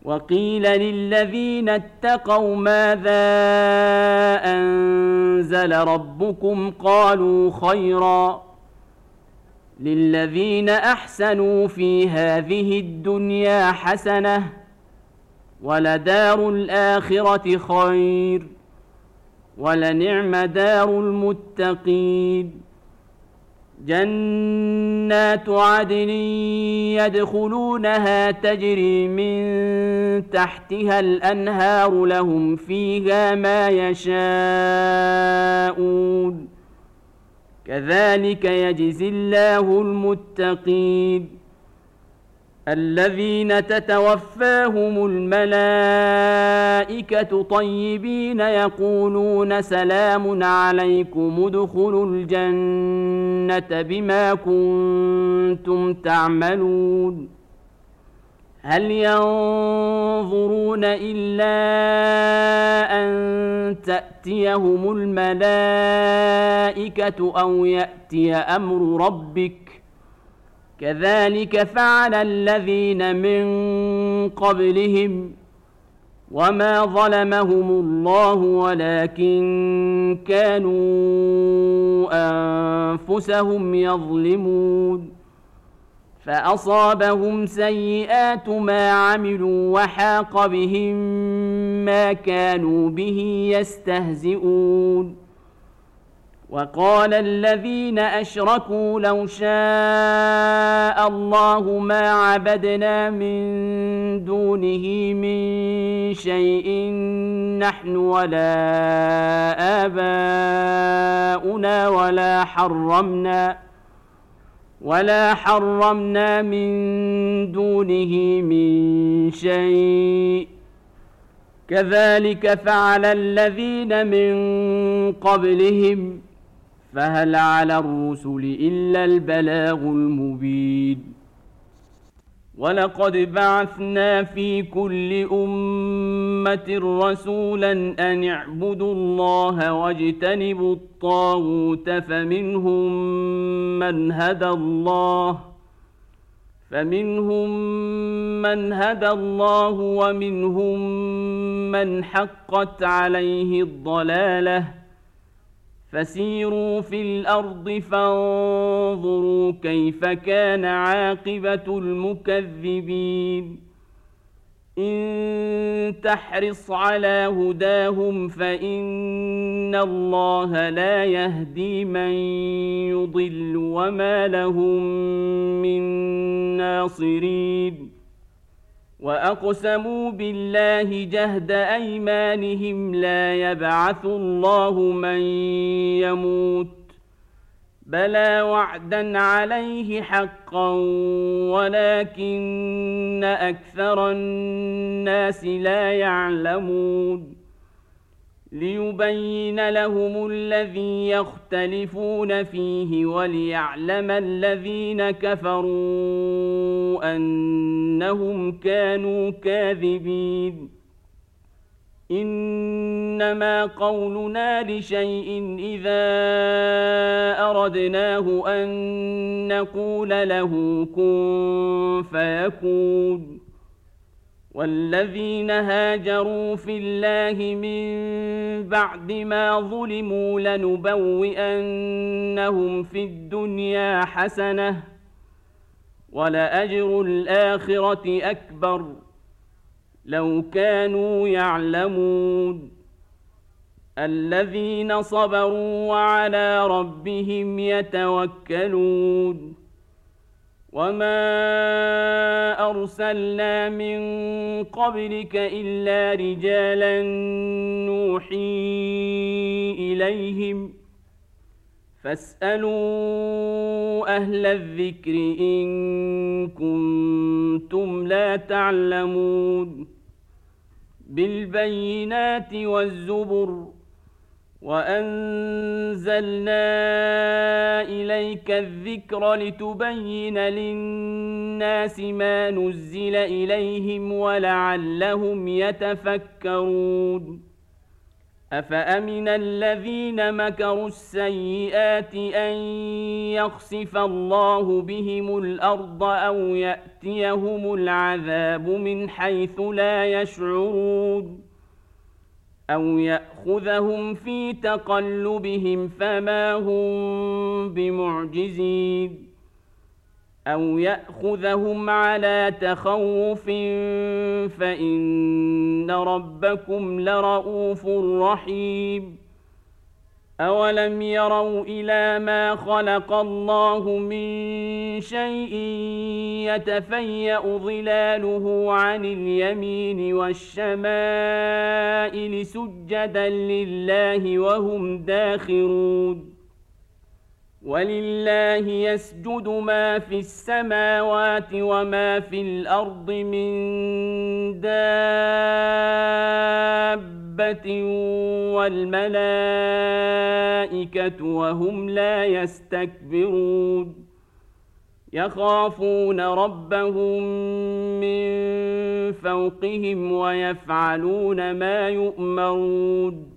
وقيل للذين اتقوا ماذا أنزل ربكم قالوا خيرا للذين أحسنوا في هذه الدنيا حسنة ولدار الآخرة خير ولنعم دار المتقين جنات عدن يدخلونها تجري من تحتها الأنهار لهم فيها ما يشاءون كذلك يجزي الله المتقين الذين تتوفاهم الملائكة طيبين يقولون سلام عليكم ادخلوا الجنة بما كنتم تعملون هل ينظرون إلا أن تأتيهم الملائكة أو يأتي أمر ربك كذلك فعل الذين من قبلهم وما ظلمهم الله ولكن كانوا أنفسهم يظلمون فأصابهم سيئات ما عملوا وحاق بهم ما كانوا به يستهزئون وقال الذين أشركوا لو شاء الله ما عبدنا من دونه من شيء نحن ولا آباؤنا ولا حرمنا من دونه من شيء كذلك فعل الذين من قبلهم فهل على الرسل إلا البلاغ المبين ولقد بعثنا في كل أمة رسولا أن اعبدوا الله واجتنبوا الطاغوت فمنهم من هدى الله ومنهم من حقت عليه الضلالة فسيروا في الأرض فانظروا كيف كان عاقبة المكذبين إن تحرص على هداهم فإن الله لا يهدي من يضل وما لهم من ناصرين وأقسموا بالله جهد أيمانهم لا يبعث الله من يموت بلى وعدا عليه حقا ولكن أكثر الناس لا يعلمون ليبين لهم الذي يختلفون فيه وليعلم الذين كفروا أنهم كانوا كاذبين إنما قولنا لشيء إذا أردناه أن نقول له كن فيكون والذين هاجروا في الله من بعد ما ظلموا لنبوئنهم في الدنيا حسنة ولأجر الآخرة أكبر لو كانوا يعلمون الذين صبروا وعلى ربهم يتوكلون وما أرسلنا من قبلك إلا رجالا نوحي إليهم فاسألوا أهل الذكر إن كنتم لا تعلمون بالبينات والزبر وأنزلنا إليك الذكر لتبين للناس ما نزل إليهم ولعلهم يتفكرون أفأمن الذين مكروا السيئات أن يخسف الله بهم الأرض أو يأتيهم العذاب من حيث لا يشعرون أو يأخذهم في تقلبهم فما هم بمعجزين أو يأخذهم على تخوف فإن ربكم لرءوف رحيم أولم يروا إلى ما خلق الله من شيء يتفيأ ظلاله عن اليمين والشمائل سجدا لله وهم داخرون ولله يسجد ما في السماوات وما في الأرض من دابة والملائكة وهم لا يستكبرون يخافون ربهم من فوقهم ويفعلون ما يؤمرون